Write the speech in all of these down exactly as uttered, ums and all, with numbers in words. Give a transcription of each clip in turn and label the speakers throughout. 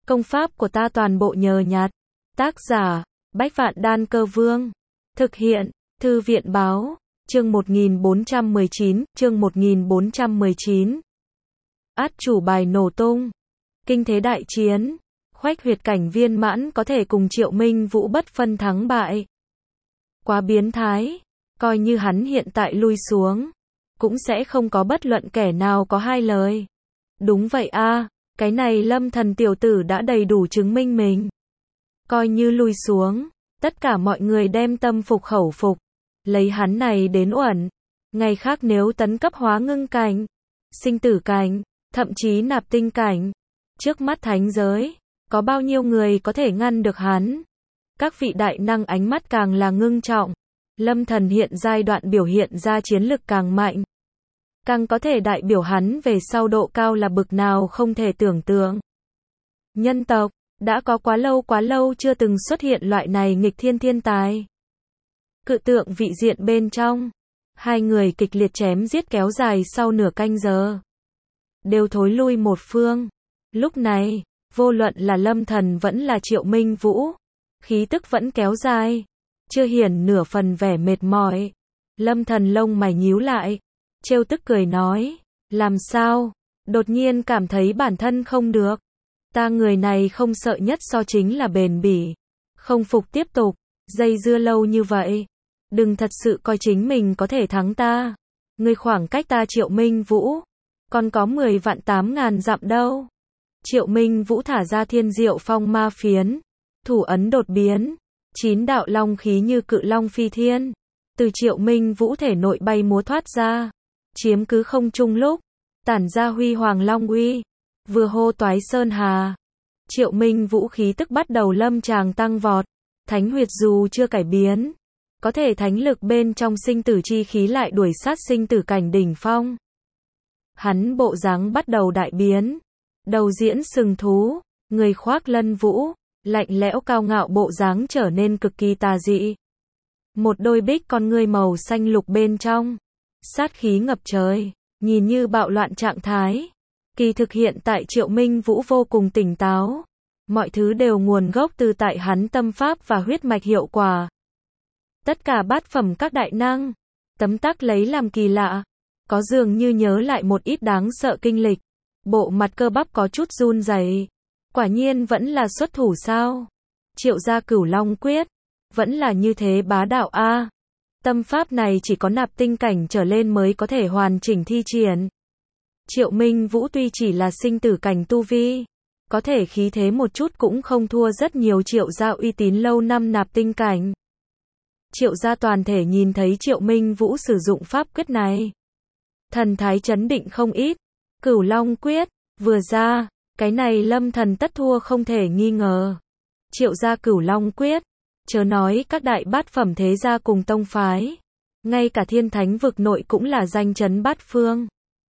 Speaker 1: Công pháp của ta toàn bộ nhờ nhặt. Tác giả, Bách Vạn Đan Cơ Vương. Thực hiện, Thư viện Báo. Chương một nghìn bốn trăm mười chín, chương một nghìn bốn trăm mười chín. Át chủ bài nổ tung. Kinh thế đại chiến. Khoách huyệt cảnh viên mãn có thể cùng Triệu Minh Vũ bất phân thắng bại. Quá biến thái. Coi như hắn hiện tại lui xuống, cũng sẽ không có bất luận kẻ nào có hai lời. Đúng vậy a, cái này Lâm Thần tiểu tử đã đầy đủ chứng minh mình. Coi như lui xuống, tất cả mọi người đem tâm phục khẩu phục, lấy hắn này đến uẩn. Ngày khác nếu tấn cấp hóa ngưng cảnh, sinh tử cảnh, thậm chí nạp tinh cảnh, trước mắt thánh giới, có bao nhiêu người có thể ngăn được hắn? Các vị đại năng ánh mắt càng là ngưng trọng. Lâm Thần hiện giai đoạn biểu hiện ra chiến lực càng mạnh, càng có thể đại biểu hắn về sau độ cao là bực nào không thể tưởng tượng. Nhân tộc, đã có quá lâu quá lâu chưa từng xuất hiện loại này nghịch thiên thiên tài. Cự tượng vị diện bên trong, hai người kịch liệt chém giết kéo dài sau nửa canh giờ. Đều thối lui một phương. Lúc này, vô luận là Lâm Thần vẫn là Triệu Minh Vũ, khí tức vẫn kéo dài. Chưa hiển nửa phần vẻ mệt mỏi. Lâm Thần lông mày nhíu lại, trêu tức cười nói, làm sao, đột nhiên cảm thấy bản thân không được. Ta người này không sợ nhất so chính là bền bỉ. Không phục tiếp tục, dây dưa lâu như vậy. Đừng thật sự coi chính mình có thể thắng ta. Ngươi khoảng cách ta Triệu Minh Vũ, còn có mười vạn tám ngàn dặm đâu. Triệu Minh Vũ thả ra thiên diệu phong ma phiến, thủ ấn đột biến. Chín đạo long khí như cự long phi thiên, từ Triệu Minh Vũ thể nội bay múa thoát ra, chiếm cứ không trung lúc, tản ra huy hoàng long uy, vừa hô toái sơn hà. Triệu Minh Vũ khí tức bắt đầu lâm tràng tăng vọt, thánh huyệt dù chưa cải biến, có thể thánh lực bên trong sinh tử chi khí lại đuổi sát sinh tử cảnh đỉnh phong. Hắn bộ dáng bắt đầu đại biến, đầu diễn sừng thú, người khoác lân vũ, lạnh lẽo cao ngạo bộ dáng trở nên cực kỳ tà dị. Một đôi bích con ngươi màu xanh lục bên trong, sát khí ngập trời, nhìn như bạo loạn trạng thái. Kỳ thực hiện tại Triệu Minh Vũ vô cùng tỉnh táo. Mọi thứ đều nguồn gốc từ tại hắn tâm pháp và huyết mạch hiệu quả. Tất cả bát phẩm các đại năng, tấm tắc lấy làm kỳ lạ. Có dường như nhớ lại một ít đáng sợ kinh lịch. Bộ mặt cơ bắp có chút run rẩy. Quả nhiên vẫn là xuất thủ sao? Triệu gia Cửu Long Quyết, vẫn là như thế bá đạo a. À. Tâm pháp này chỉ có nạp tinh cảnh trở lên mới có thể hoàn chỉnh thi triển. Triệu Minh Vũ tuy chỉ là sinh tử cảnh tu vi, có thể khí thế một chút cũng không thua rất nhiều Triệu gia uy tín lâu năm nạp tinh cảnh. Triệu gia toàn thể nhìn thấy Triệu Minh Vũ sử dụng pháp quyết này, thần thái chấn định không ít. Cửu Long Quyết, vừa ra, cái này Lâm Thần tất thua không thể nghi ngờ. Triệu gia Cửu Long Quyết, chớ nói các đại bát phẩm thế gia cùng tông phái, ngay cả thiên thánh vực nội cũng là danh chấn bát phương.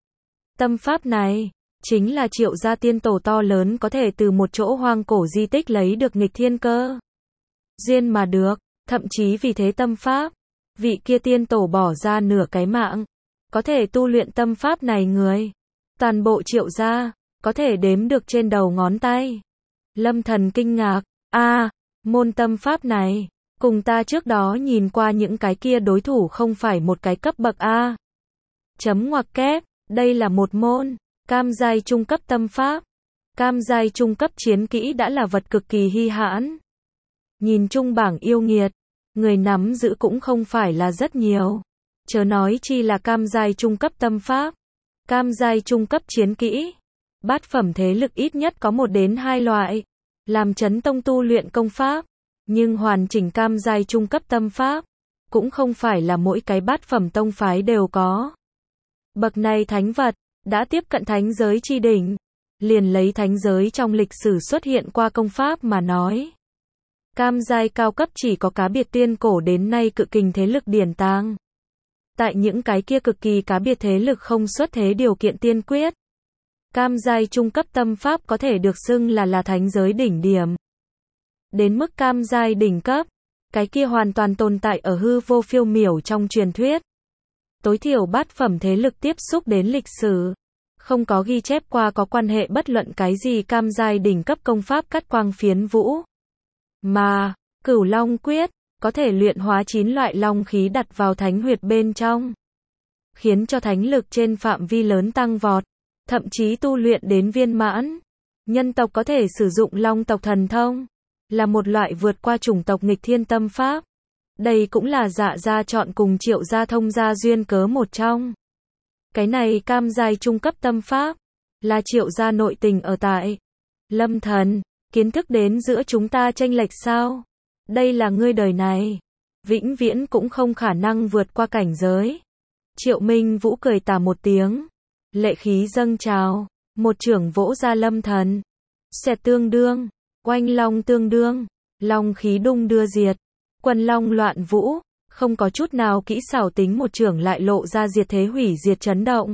Speaker 1: Tâm pháp này, chính là Triệu gia tiên tổ to lớn có thể từ một chỗ hoang cổ di tích lấy được nghịch thiên cơ duyên mà được, thậm chí vì thế tâm pháp, vị kia tiên tổ bỏ ra nửa cái mạng, có thể tu luyện tâm pháp này người, toàn bộ Triệu gia có thể đếm được trên đầu ngón tay. Lâm Thần kinh ngạc, a, à, môn tâm pháp này, cùng ta trước đó nhìn qua những cái kia đối thủ không phải một cái cấp bậc a. À. Chấm ngoặc kép, đây là một môn cam giai trung cấp tâm pháp. Cam giai trung cấp chiến kỹ đã là vật cực kỳ hi hãn. Nhìn chung bảng yêu nghiệt, người nắm giữ cũng không phải là rất nhiều. Chớ nói chi là cam giai trung cấp tâm pháp, cam giai trung cấp chiến kỹ. Bát phẩm thế lực ít nhất có một đến hai loại, làm chấn tông tu luyện công pháp, nhưng hoàn chỉnh cam giai trung cấp tâm pháp, cũng không phải là mỗi cái bát phẩm tông phái đều có. Bậc này thánh vật, đã tiếp cận thánh giới chi đỉnh, liền lấy thánh giới trong lịch sử xuất hiện qua công pháp mà nói. Cam giai cao cấp chỉ có cá biệt tiên cổ đến nay cự kình thế lực điển tàng. Tại những cái kia cực kỳ cá biệt thế lực không xuất thế điều kiện tiên quyết. Cam giai trung cấp tâm pháp có thể được xưng là là thánh giới đỉnh điểm. Đến mức cam giai đỉnh cấp, cái kia hoàn toàn tồn tại ở hư vô phiêu miểu trong truyền thuyết. Tối thiểu bát phẩm thế lực tiếp xúc đến lịch sử, không có ghi chép qua có quan hệ bất luận cái gì cam giai đỉnh cấp công pháp cắt quang phiến vũ. Mà, Cửu Long Quyết, có thể luyện hóa chín loại long khí đặt vào thánh huyệt bên trong, khiến cho thánh lực trên phạm vi lớn tăng vọt, thậm chí tu luyện đến viên mãn. Nhân tộc có thể sử dụng long tộc thần thông, là một loại vượt qua chủng tộc nghịch thiên tâm pháp. Đây cũng là Dạ gia chọn cùng Triệu gia thông gia duyên cớ một trong. Cái này cam giai trung cấp tâm pháp, là Triệu gia nội tình ở tại. Lâm Thần, kiến thức đến giữa chúng ta chênh lệch sao? Đây là ngươi đời này, vĩnh viễn cũng không khả năng vượt qua cảnh giới. Triệu Minh Vũ cười tà một tiếng, lệ khí dâng trào, một chưởng vỗ ra Lâm Thần. Xẹt tương đương, oanh long tương đương, long khí đung đưa diệt, quần long loạn vũ, không có chút nào kỹ xảo tính một chưởng lại lộ ra diệt thế hủy diệt chấn động.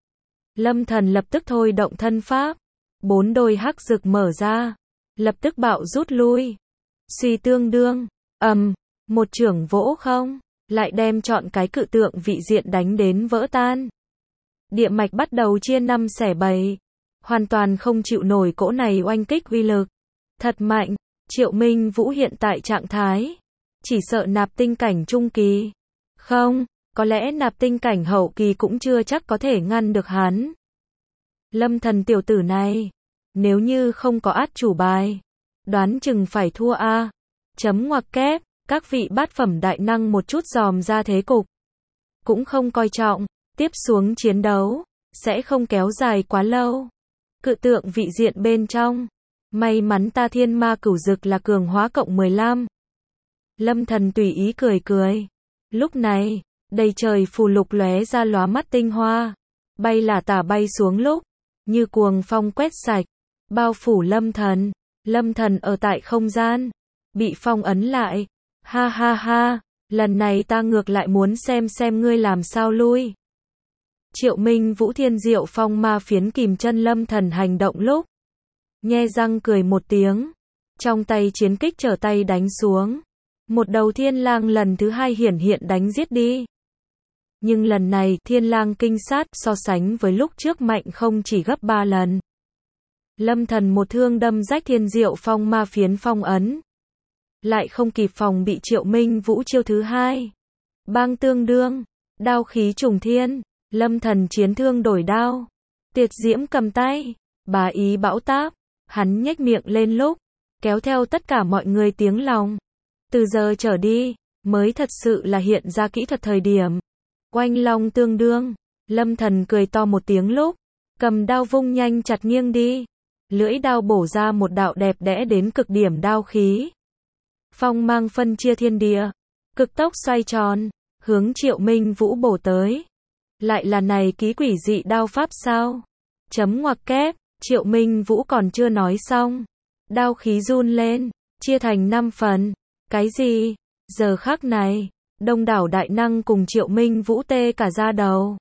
Speaker 1: Lâm Thần lập tức thôi động thân pháp, bốn đôi hắc rực mở ra, lập tức bạo rút lui. Suy tương đương, ầm, một chưởng vỗ không, lại đem chọn cái cự tượng vị diện đánh đến vỡ tan. Địa mạch bắt đầu chia năm xẻ bảy, hoàn toàn không chịu nổi cỗ này oanh kích uy lực. Thật mạnh, Triệu Minh Vũ hiện tại trạng thái, chỉ sợ nạp tinh cảnh trung kỳ. Không, có lẽ nạp tinh cảnh hậu kỳ cũng chưa chắc có thể ngăn được hắn. Lâm Thần tiểu tử này, nếu như không có át chủ bài, đoán chừng phải thua a. Chấm ngoặc kép, các vị bát phẩm đại năng một chút dòm ra thế cục, cũng không coi trọng, tiếp xuống chiến đấu sẽ không kéo dài quá lâu. Cự tượng vị diện bên trong, may mắn ta thiên ma cửu dực là cường hóa cộng mười lăm. Lâm Thần tùy ý cười cười. Lúc này, đầy trời phù lục lóe ra lóa mắt tinh hoa, bay là tả bay xuống lúc, như cuồng phong quét sạch, bao phủ Lâm Thần. Lâm Thần ở tại không gian, bị phong ấn lại. Ha ha ha, lần này ta ngược lại muốn xem xem ngươi làm sao lui. Triệu Minh Vũ thiên diệu phong ma phiến kìm chân Lâm Thần hành động lúc, nhe răng cười một tiếng, trong tay chiến kích trở tay đánh xuống. Một đầu thiên lang lần thứ hai hiển hiện đánh giết đi. Nhưng lần này thiên lang kinh sát so sánh với lúc trước mạnh không chỉ gấp ba lần. Lâm Thần một thương đâm rách thiên diệu phong ma phiến phong ấn, lại không kịp phòng bị Triệu Minh Vũ chiêu thứ hai. Bang tương đương, đao khí trùng thiên, Lâm Thần chiến thương đổi đao, tiệt diễm cầm tay, bá ý bão táp, hắn nhếch miệng lên lúc, kéo theo tất cả mọi người tiếng lòng. Từ giờ trở đi, mới thật sự là hiện ra kỹ thuật thời điểm. Oanh long tương đương, Lâm Thần cười to một tiếng lúc, cầm đao vung nhanh chặt nghiêng đi, lưỡi đao bổ ra một đạo đẹp đẽ đến cực điểm đao khí. Phong mang phân chia thiên địa, cực tốc xoay tròn, hướng Triệu Minh Vũ bổ tới. Lại là này ký quỷ dị đao pháp sao? Chấm ngoặc kép, Triệu Minh Vũ còn chưa nói xong, đao khí run lên, chia thành năm phần. Cái gì? Giờ khắc này, đông đảo đại năng cùng Triệu Minh Vũ tê cả da đầu.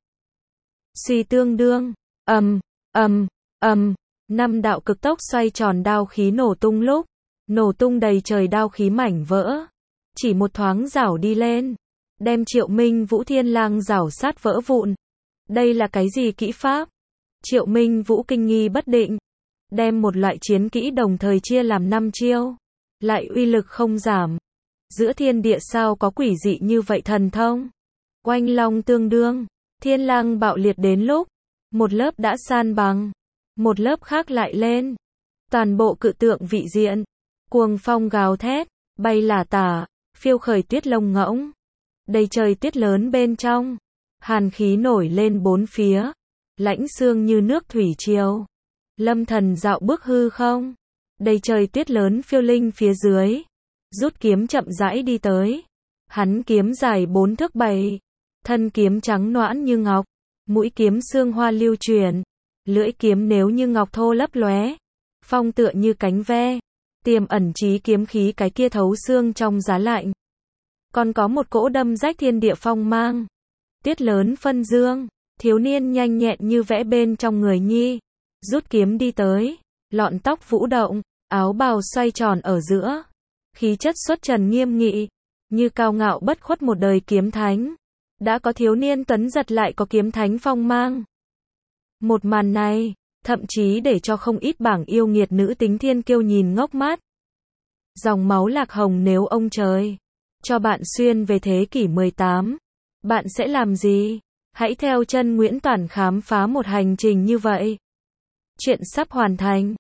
Speaker 1: Suy tương đương, ầm, ầm, ầm, năm đạo cực tốc xoay tròn đao khí nổ tung lúc, nổ tung đầy trời đao khí mảnh vỡ, chỉ một thoáng rảo đi lên, đem Triệu Minh Vũ thiên lang rảo sát vỡ vụn. Đây là cái gì kỹ pháp? Triệu Minh Vũ kinh nghi bất định, đem một loại chiến kỹ đồng thời chia làm năm chiêu, lại uy lực không giảm. Giữa thiên địa sao có quỷ dị như vậy thần thông? Oanh long tương đương, thiên lang bạo liệt đến lúc, một lớp đã san bằng, một lớp khác lại lên. Toàn bộ cự tượng vị diện, cuồng phong gào thét, bay là tả, phiêu khởi tuyết lông ngỗng. Đầy trời tuyết lớn bên trong, hàn khí nổi lên bốn phía, lãnh xương như nước thủy triều. Lâm Thần dạo bước hư không, đầy trời tuyết lớn phiêu linh phía dưới, rút kiếm chậm rãi đi tới. Hắn kiếm dài bốn thước bảy, thân kiếm trắng nõn như ngọc, mũi kiếm xương hoa lưu chuyển, lưỡi kiếm nếu như ngọc thô lấp lóe, phong tựa như cánh ve, tiềm ẩn chí kiếm khí cái kia thấu xương trong giá lạnh. Còn có một cỗ đâm rách thiên địa phong mang, tuyết lớn phân dương, thiếu niên nhanh nhẹn như vẽ bên trong người nhi, rút kiếm đi tới, lọn tóc vũ động, áo bào xoay tròn ở giữa, khí chất xuất trần nghiêm nghị, như cao ngạo bất khuất một đời kiếm thánh. Đã có thiếu niên tuấn giật lại có kiếm thánh phong mang. Một màn này, thậm chí để cho không ít bảng yêu nghiệt nữ tính thiên kiêu nhìn ngốc mắt. Dòng máu lạc hồng, nếu ông trời cho bạn xuyên về thế kỷ mười tám, bạn sẽ làm gì? Hãy theo chân Nguyễn Toản khám phá một hành trình như vậy. Chuyện sắp hoàn thành.